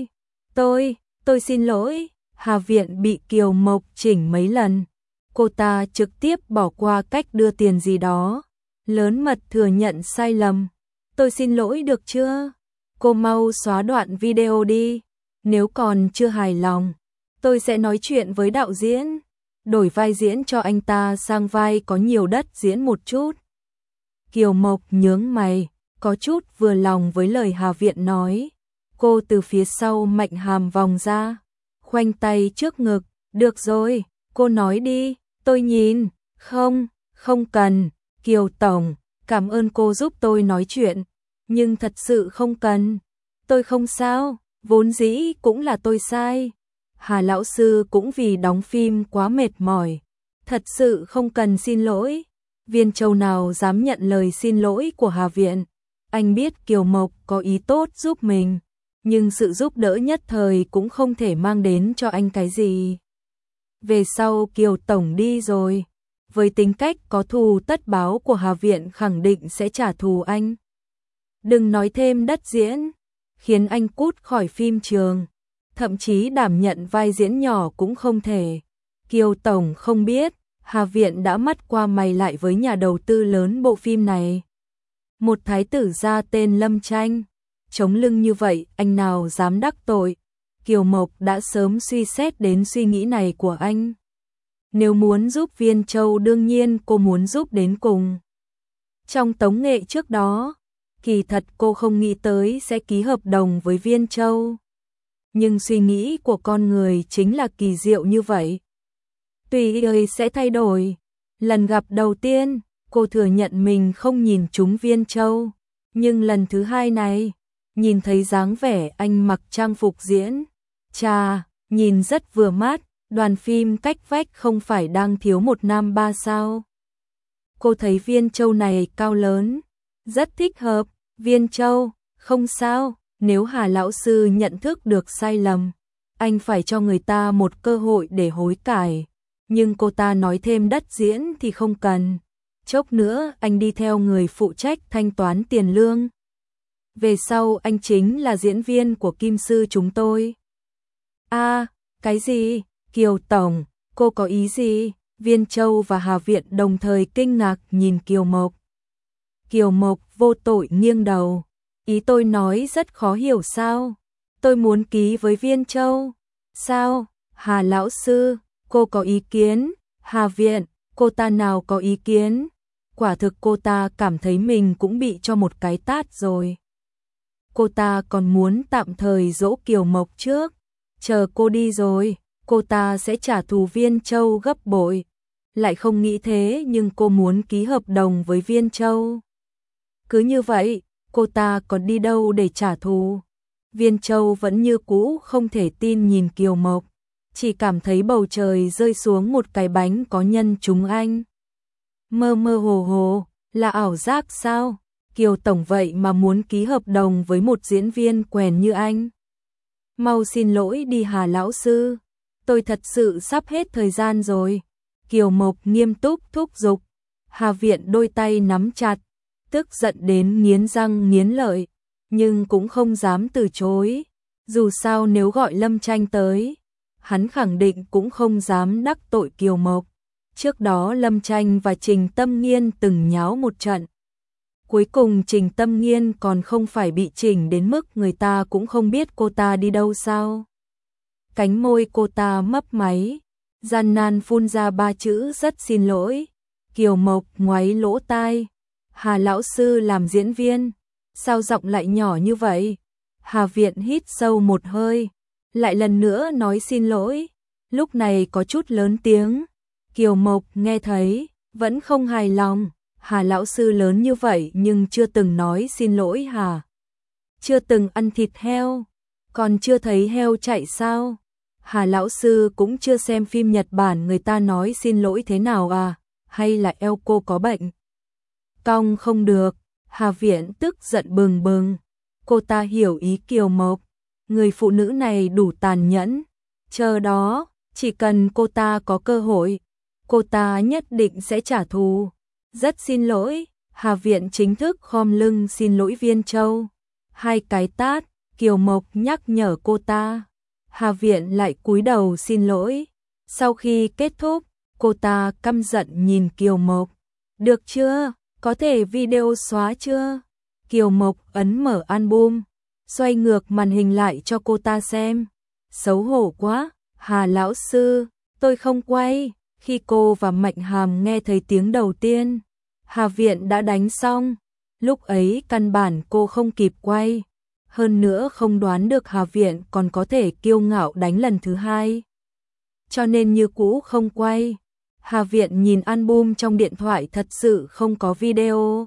tôi xin lỗi. Hà Viện bị Kiều Mộc chỉnh mấy lần, cô ta trực tiếp bỏ qua cách đưa tiền gì đó, lớn mật thừa nhận sai lầm. Tôi xin lỗi được chưa? Cô mau xóa đoạn video đi, nếu còn chưa hài lòng, tôi sẽ nói chuyện với đạo diễn, đổi vai diễn cho anh ta sang vai có nhiều đất diễn một chút. Kiều Mộc nhướng mày, có chút vừa lòng với lời Hà Viện nói. Cô từ phía sau Mạnh Hàm vòng ra, khoanh tay trước ngực, được rồi, cô nói đi, tôi nhìn. Không cần, Kiều Tổng, cảm ơn cô giúp tôi nói chuyện, nhưng thật sự không cần. Tôi không sao, vốn dĩ cũng là tôi sai. Hà lão sư cũng vì đóng phim quá mệt mỏi, thật sự không cần xin lỗi. Viên Châu nào dám nhận lời xin lỗi của Hà Viện. Anh biết Kiều Mộc có ý tốt giúp mình, nhưng sự giúp đỡ nhất thời cũng không thể mang đến cho anh cái gì. Về sau Kiều Tổng đi rồi, với tính cách có thù tất báo của Hà Viện khẳng định sẽ trả thù anh. Đừng nói thêm đất diễn, khiến anh cút khỏi phim trường, thậm chí đảm nhận vai diễn nhỏ cũng không thể. Kiều Tổng không biết, Hà Viện đã mắt qua mày lại với nhà đầu tư lớn bộ phim này. Một thái tử gia tên Lâm Tranh, chống lưng như vậy anh nào dám đắc tội. Kiều Mộc đã sớm suy xét đến suy nghĩ này của anh. Nếu muốn giúp Viên Châu đương nhiên cô muốn giúp đến cùng. Trong tống nghệ trước đó, kỳ thật cô không nghĩ tới sẽ ký hợp đồng với Viên Châu. Nhưng suy nghĩ của con người chính là kỳ diệu như vậy. Tùy ơi sẽ thay đổi. Lần gặp đầu tiên, cô thừa nhận mình không nhìn trúng Viên Châu. Nhưng lần thứ hai này, nhìn thấy dáng vẻ anh mặc trang phục diễn, chà, nhìn rất vừa mắt. Đoàn phim cách vách không phải đang thiếu một nam ba sao? Cô thấy Viên Châu này cao lớn, rất thích hợp. Viên Châu, không sao, nếu Hà lão sư nhận thức được sai lầm, anh phải cho người ta một cơ hội để hối cải. Nhưng cô ta nói thêm đất diễn thì không cần. Chốc nữa anh đi theo người phụ trách thanh toán tiền lương. Về sau anh chính là diễn viên của Kim Sư chúng tôi. À, cái gì? Kiều Tổng, cô có ý gì? Viên Châu và Hà Viện đồng thời kinh ngạc nhìn Kiều Mộc. Kiều Mộc vô tội nghiêng đầu. Ý tôi nói rất khó hiểu sao? Tôi muốn ký với Viên Châu. Sao? Hà lão sư, cô có ý kiến? Hà Viện, cô ta nào có ý kiến? Quả thực cô ta cảm thấy mình cũng bị cho một cái tát rồi. Cô ta còn muốn tạm thời dỗ Kiều Mộc trước. Chờ cô đi rồi, cô ta sẽ trả thù Viên Châu gấp bội. Lại không nghĩ thế nhưng cô muốn ký hợp đồng với Viên Châu. Cứ như vậy, cô ta còn đi đâu để trả thù? Viên Châu vẫn như cũ không thể tin nhìn Kiều Mộc, chỉ cảm thấy bầu trời rơi xuống một cái bánh có nhân chúng anh. Mơ mơ hồ hồ, là ảo giác sao? Kiều Tổng vậy mà muốn ký hợp đồng với một diễn viên quèn như anh. Mau xin lỗi đi Hà lão sư, tôi thật sự sắp hết thời gian rồi. Kiều Mộc nghiêm túc thúc giục. Hà Viện đôi tay nắm chặt, tức giận đến nghiến răng nghiến lợi, nhưng cũng không dám từ chối. Dù sao nếu gọi Lâm Tranh tới, hắn khẳng định cũng không dám đắc tội Kiều Mộc. Trước đó Lâm Tranh và Trình Tâm Nghiên từng nháo một trận. Cuối cùng Trình Tâm Nghiên còn không phải bị chỉnh đến mức người ta cũng không biết cô ta đi đâu sao. Cánh môi cô ta mấp máy, gian nan phun ra 3 chữ rất xin lỗi. Kiều Mộc ngoáy lỗ tai. Hà lão sư làm diễn viên, sao giọng lại nhỏ như vậy? Hà Viện hít sâu một hơi, lại lần nữa nói xin lỗi, lúc này có chút lớn tiếng. Kiều Mộc nghe thấy, vẫn không hài lòng. Hà lão sư lớn như vậy nhưng chưa từng nói xin lỗi hả? Chưa từng ăn thịt heo, còn chưa thấy heo chạy sao? Hà lão sư cũng chưa xem phim Nhật Bản người ta nói xin lỗi thế nào à? Hay là eo cô có bệnh? Cong không được. Hà Viện tức giận bừng bừng. Cô ta hiểu ý Kiều Mộc. Người phụ nữ này đủ tàn nhẫn. Chờ đó, chỉ cần cô ta có cơ hội, cô ta nhất định sẽ trả thù. Rất xin lỗi. Hà Viện chính thức khom lưng xin lỗi Viên Châu. 2 cái tát. Kiều Mộc nhắc nhở cô ta. Hà Viện lại cúi đầu xin lỗi. Sau khi kết thúc, cô ta căm giận nhìn Kiều Mộc. Được chưa? Có thể video xóa chưa? Kiều Mộc ấn mở album, xoay ngược màn hình lại cho cô ta xem. Xấu hổ quá. Hà lão sư, tôi không quay. Khi cô và Mạnh Hàm nghe thấy tiếng đầu tiên, Hà Viện đã đánh xong. Lúc ấy căn bản cô không kịp quay. Hơn nữa không đoán được Hà Viện còn có thể kiêu ngạo đánh lần thứ 2. Cho nên như cũ không quay. Hà Viện nhìn album trong điện thoại thật sự không có video.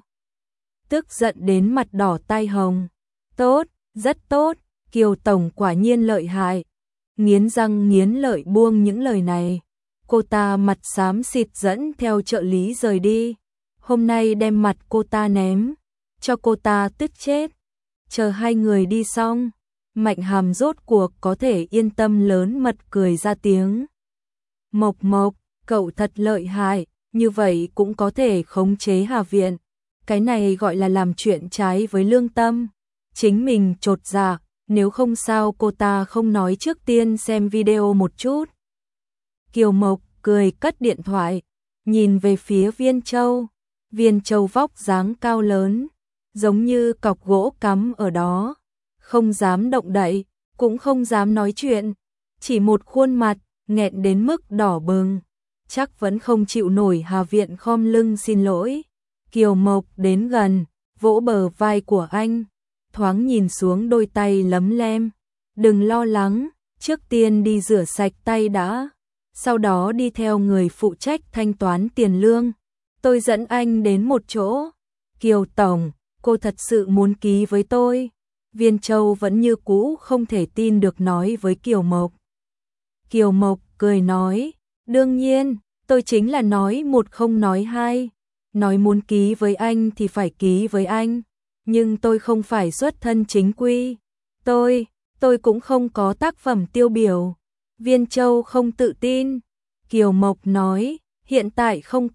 Tức giận đến mặt đỏ tai hồng. Tốt, rất tốt, Kiều Tổng quả nhiên lợi hại. Nghiến răng nghiến lợi buông những lời này. Cô ta mặt xám xịt dẫn theo trợ lý rời đi. Hôm nay đem mặt cô ta ném, cho cô ta tức chết. Chờ 2 người đi xong, Mạnh Hàm rốt cuộc có thể yên tâm lớn mật cười ra tiếng. Mộc Mộc, cậu thật lợi hại, như vậy cũng có thể khống chế Hà Viện. Cái này gọi là làm chuyện trái với lương tâm. Chính mình chột dạ, nếu không sao cô ta không nói trước tiên xem video một chút. Kiều Mộc cười cất điện thoại, nhìn về phía Viên Châu. Viên Châu vóc dáng cao lớn, giống như cọc gỗ cắm ở đó, không dám động đậy, cũng không dám nói chuyện, chỉ một khuôn mặt nghẹn đến mức đỏ bừng, chắc vẫn không chịu nổi Hà Viện khom lưng xin lỗi. Kiều Mộc đến gần, vỗ bờ vai của anh, thoáng nhìn xuống đôi tay lấm lem. Đừng lo lắng, trước tiên đi rửa sạch tay đã, sau đó đi theo người phụ trách thanh toán tiền lương. Tôi dẫn anh đến một chỗ. Kiều Tổng, cô thật sự muốn ký với tôi? Viên Châu vẫn như cũ không thể tin được nói với Kiều Mộc. Kiều Mộc cười nói, đương nhiên, tôi chính là nói một không nói hai. Nói muốn ký với anh thì phải ký với anh, nhưng tôi không phải xuất thân chính quy. Tôi cũng không có tác phẩm tiêu biểu. Viên Châu không tự tin. Kiều Mộc nói, hiện tại không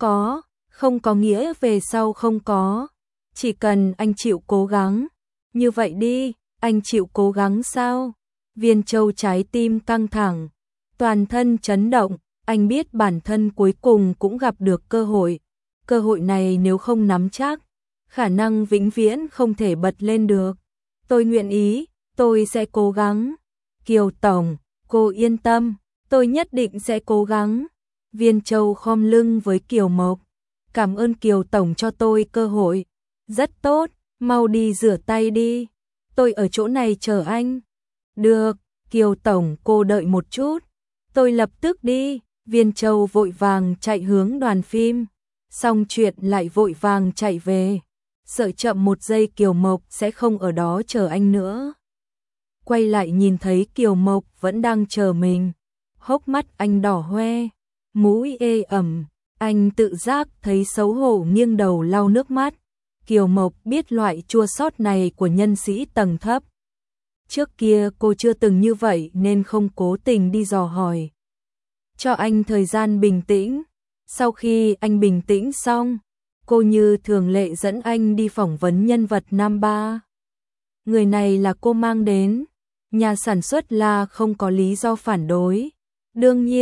có nghĩa về sau không có. Chỉ cần anh chịu cố gắng. Như vậy đi, anh chịu cố gắng sao? Viên Châu trái tim căng thẳng, toàn thân chấn động. Anh biết bản thân cuối cùng cũng gặp được cơ hội. Cơ hội này nếu không nắm chắc, khả năng vĩnh viễn không thể bật lên được. Tôi nguyện ý, tôi sẽ cố gắng. Kiều Tổng, cô yên tâm, tôi nhất định sẽ cố gắng. Viên Châu khom lưng với Kiều Mộc. Cảm ơn Kiều Tổng cho tôi cơ hội. Rất tốt, mau đi rửa tay đi. Tôi ở chỗ này chờ anh. Được, Kiều Tổng cô đợi một chút. Tôi lập tức đi. Viên Châu vội vàng chạy hướng đoàn phim. Xong chuyện lại vội vàng chạy về. Sợ chậm một giây Kiều Mộc sẽ không ở đó chờ anh nữa. Quay lại nhìn thấy Kiều Mộc vẫn đang chờ mình. Hốc mắt anh đỏ hoe, mũi ê ẩm. Anh tự giác thấy xấu hổ nghiêng đầu lau nước mắt. Kiều Mộc biết loại chua xót này của nhân sĩ tầng thấp. Trước kia cô chưa từng như vậy nên không cố tình đi dò hỏi. Cho anh thời gian bình tĩnh. Sau khi anh bình tĩnh xong, cô như thường lệ dẫn anh đi phỏng vấn nhân vật nam ba. Người này là cô mang đến. Nhà sản xuất là không có lý do phản đối. Đương nhiên,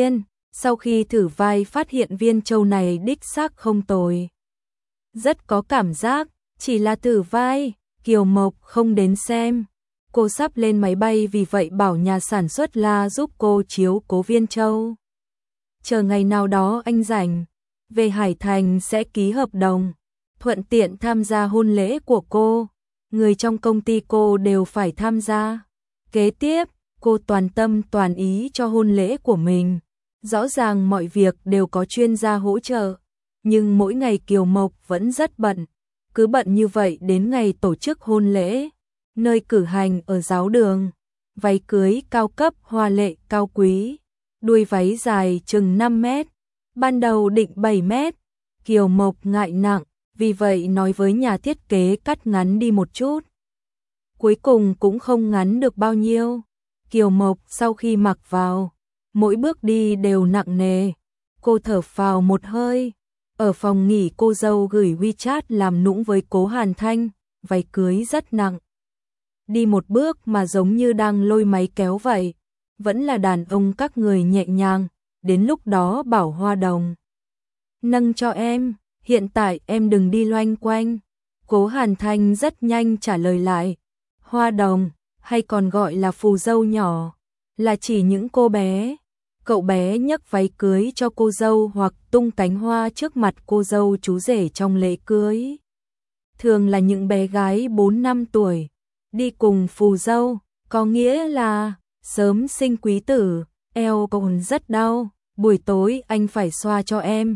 Sau khi thử vai phát hiện viên châu này đích xác không tồi. Rất có cảm giác, chỉ là thử vai, Kiều Mộc không đến xem. Cô sắp lên máy bay vì vậy bảo nhà sản xuất La giúp cô chiếu cố viên châu. Chờ ngày nào đó anh rảnh, về Hải Thành sẽ ký hợp đồng, thuận tiện tham gia hôn lễ của cô. Người trong công ty cô đều phải tham gia. Kế tiếp, cô toàn tâm toàn ý cho hôn lễ của mình. Rõ ràng mọi việc đều có chuyên gia hỗ trợ, nhưng mỗi ngày Kiều Mộc vẫn rất bận. Cứ bận như vậy đến ngày tổ chức hôn lễ, nơi cử hành ở giáo đường. Váy cưới cao cấp hoa lệ cao quý, đuôi váy dài chừng 5 mét, ban đầu định 7 mét. Kiều Mộc ngại nặng, vì vậy nói với nhà thiết kế cắt ngắn đi một chút. Cuối cùng cũng không ngắn được bao nhiêu. Kiều Mộc sau khi mặc vào, mỗi bước đi đều nặng nề. Cô thở phào một hơi. Ở phòng nghỉ cô dâu gửi WeChat làm nũng với Cố Hàn Thanh, váy cưới rất nặng. Đi một bước mà giống như đang lôi máy kéo vậy. Vẫn là đàn ông các người nhẹ nhàng, đến lúc đó bảo Hoa Đồng nâng cho em, hiện tại em đừng đi loanh quanh. Cố Hàn Thanh rất nhanh trả lời lại. Hoa Đồng, hay còn gọi là phù dâu nhỏ, là chỉ những cô bé. Cậu bé nhấc váy cưới cho cô dâu hoặc tung cánh hoa trước mặt cô dâu chú rể trong lễ cưới. Thường là những bé gái 4-5 tuổi, đi cùng phù dâu, có nghĩa là sớm sinh quý tử, eo còn rất đau, buổi tối anh phải xoa cho em.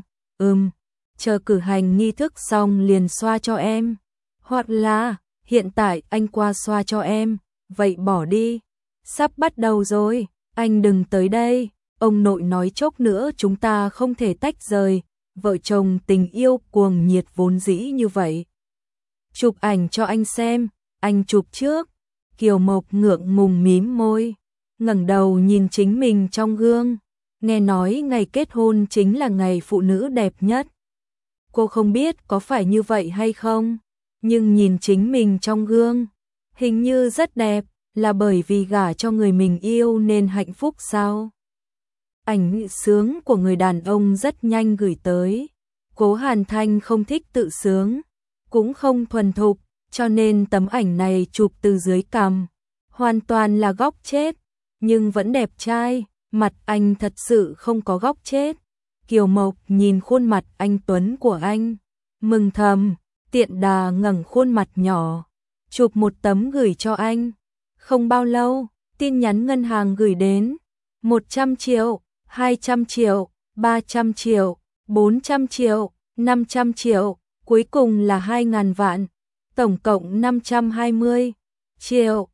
Chờ cử hành nghi thức xong liền xoa cho em. Hoặc là, hiện tại anh qua xoa cho em, vậy bỏ đi. Sắp bắt đầu rồi, anh đừng tới đây. Ông nội nói chốc nữa chúng ta không thể tách rời, vợ chồng tình yêu cuồng nhiệt vốn dĩ như vậy. Chụp ảnh cho anh xem, anh chụp trước. Kiều Mộc ngượng ngùng mím môi, ngẩng đầu nhìn chính mình trong gương. Nghe nói ngày kết hôn chính là ngày phụ nữ đẹp nhất. Cô không biết có phải như vậy hay không, nhưng nhìn chính mình trong gương, hình như rất đẹp, là bởi vì gả cho người mình yêu nên hạnh phúc sao? Ảnh sướng của người đàn ông rất nhanh gửi tới. Cố Hàn Thanh không thích tự sướng, cũng không thuần thục, cho nên tấm ảnh này chụp từ dưới cằm, hoàn toàn là góc chết, nhưng vẫn đẹp trai, mặt anh thật sự không có góc chết. Kiều Mộc nhìn khuôn mặt anh tuấn của anh, mừng thầm, tiện đà ngẩng khuôn mặt nhỏ, chụp một tấm gửi cho anh. Không bao lâu, tin nhắn ngân hàng gửi đến, 100 triệu, 200 triệu, 300 triệu, 400 triệu, 500 triệu, cuối cùng là 2.000 vạn, tổng cộng 520 triệu,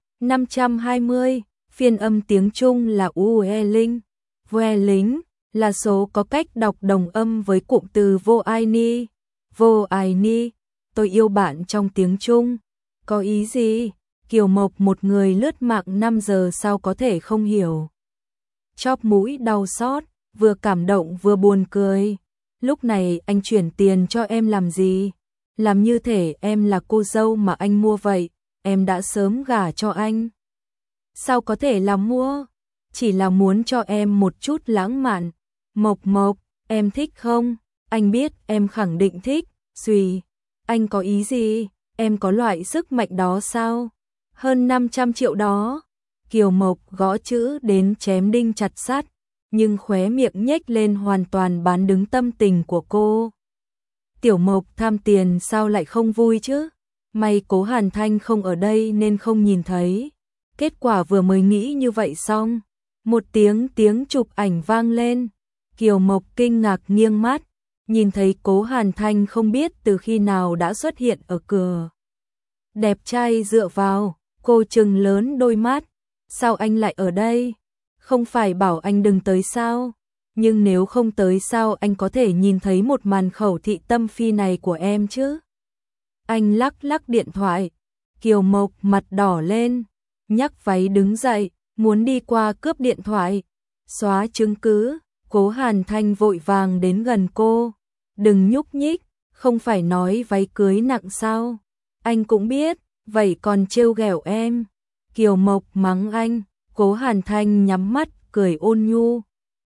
520, phiên âm tiếng Trung là Ue Linh, Vue Lính, là số có cách đọc đồng âm với cụm từ vô ai ni. Vô ai ni, tôi yêu bạn trong tiếng Trung, có ý gì? Kiều Mộc một người lướt mạng 5 giờ sao có thể không hiểu. Chóp mũi đau xót, vừa cảm động vừa buồn cười. Lúc này anh chuyển tiền cho em làm gì? Làm như thể em là cô dâu mà anh mua vậy, em đã sớm gả cho anh. Sao có thể là mua? Chỉ là muốn cho em một chút lãng mạn. Mộc Mộc, em thích không? Anh biết em khẳng định thích. Xùy, anh có ý gì? Em có loại sức mạnh đó sao? Hơn 500 triệu đó. Kiều Mộc gõ chữ đến chém đinh chặt sắt, nhưng khóe miệng nhếch lên hoàn toàn bán đứng tâm tình của cô. Tiểu Mộc tham tiền sao lại không vui chứ? May Cố Hàn Thanh không ở đây nên không nhìn thấy. Kết quả vừa mới nghĩ như vậy xong, một tiếng chụp ảnh vang lên. Kiều Mộc kinh ngạc nghiêng mắt, nhìn thấy Cố Hàn Thanh không biết từ khi nào đã xuất hiện ở cửa. Đẹp trai dựa vào, cô trừng lớn đôi mắt. Sao anh lại ở đây? Không phải bảo anh đừng tới sao? Nhưng nếu không tới sao anh có thể nhìn thấy một màn khẩu thị tâm phi này của em chứ? Anh lắc lắc điện thoại. Kiều Mộc mặt đỏ lên, nhắc váy đứng dậy, muốn đi qua cướp điện thoại. Xóa chứng cứ. Cố Hàn Thanh vội vàng đến gần cô. Đừng nhúc nhích, không phải nói váy cưới nặng sao? Anh cũng biết, vậy còn trêu ghẹo em. Kiều Mộc mắng anh. Cố Hàn Thanh nhắm mắt cười ôn nhu.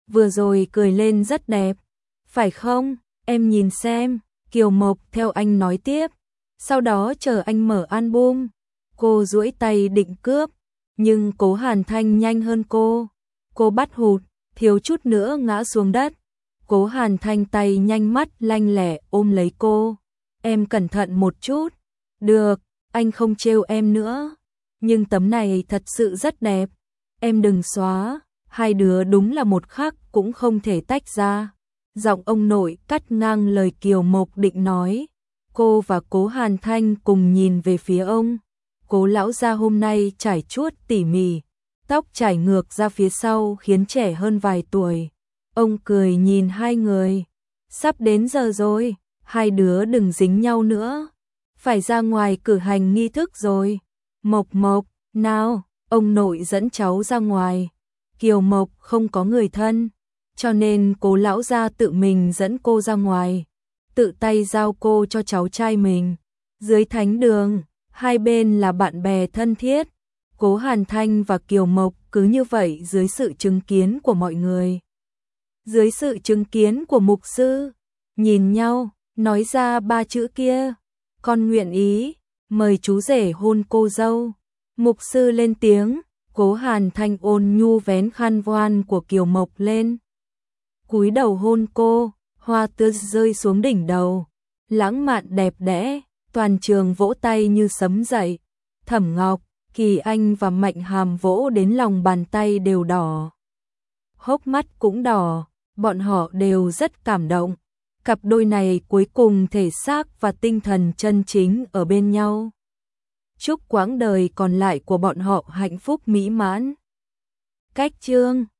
vừa rồi cười lên rất đẹp, phải không? Em nhìn xem, Kiều Mộc theo anh nói tiếp, sau đó chờ anh mở album. Cô duỗi tay định cướp, nhưng Cố Hàn Thanh nhanh hơn cô bắt hụt, thiếu chút nữa ngã xuống đất. Cố Hàn Thanh tay nhanh mắt lanh lẹ ôm lấy cô, em cẩn thận một chút. Được, anh không trêu em nữa, nhưng tấm này thật sự rất đẹp, em đừng xóa. Hai đứa đúng là một khắc cũng không thể tách ra. Giọng ông nội cắt ngang lời Kiều Mộc định nói. Cô và Cố Hàn Thanh cùng nhìn về phía ông. Cố lão gia hôm nay trải chuốt tỉ mỉ, tóc trải ngược ra phía sau khiến trẻ hơn vài tuổi. Ông cười nhìn hai người. Sắp đến giờ rồi, hai đứa đừng dính nhau nữa. Phải ra ngoài cử hành nghi thức rồi. Mộc Mộc, nào, ông nội dẫn cháu ra ngoài. Kiều Mộc không có người thân, cho nên Cố lão gia tự mình dẫn cô ra ngoài, tự tay giao cô cho cháu trai mình. Dưới thánh đường, hai bên là bạn bè thân thiết. Cố Hàn Thanh và Kiều Mộc cứ như vậy dưới sự chứng kiến của mọi người. Dưới sự chứng kiến của mục sư, nhìn nhau, nói ra ba chữ kia. Con nguyện ý, mời chú rể hôn cô dâu. Mục sư lên tiếng, Cố Hàn Thanh ôn nhu vén khăn voan của Kiều Mộc lên. Cúi đầu hôn cô, hoa tươi rơi xuống đỉnh đầu. Lãng mạn đẹp đẽ, toàn trường vỗ tay như sấm dậy. Thẩm Ngọc, Kỳ Anh và Mạnh Hàm vỗ đến lòng bàn tay đều đỏ. Hốc mắt cũng đỏ, bọn họ đều rất cảm động. Cặp đôi này cuối cùng thể xác và tinh thần chân chính ở bên nhau. Chúc quãng đời còn lại của bọn họ hạnh phúc mỹ mãn. Cách chương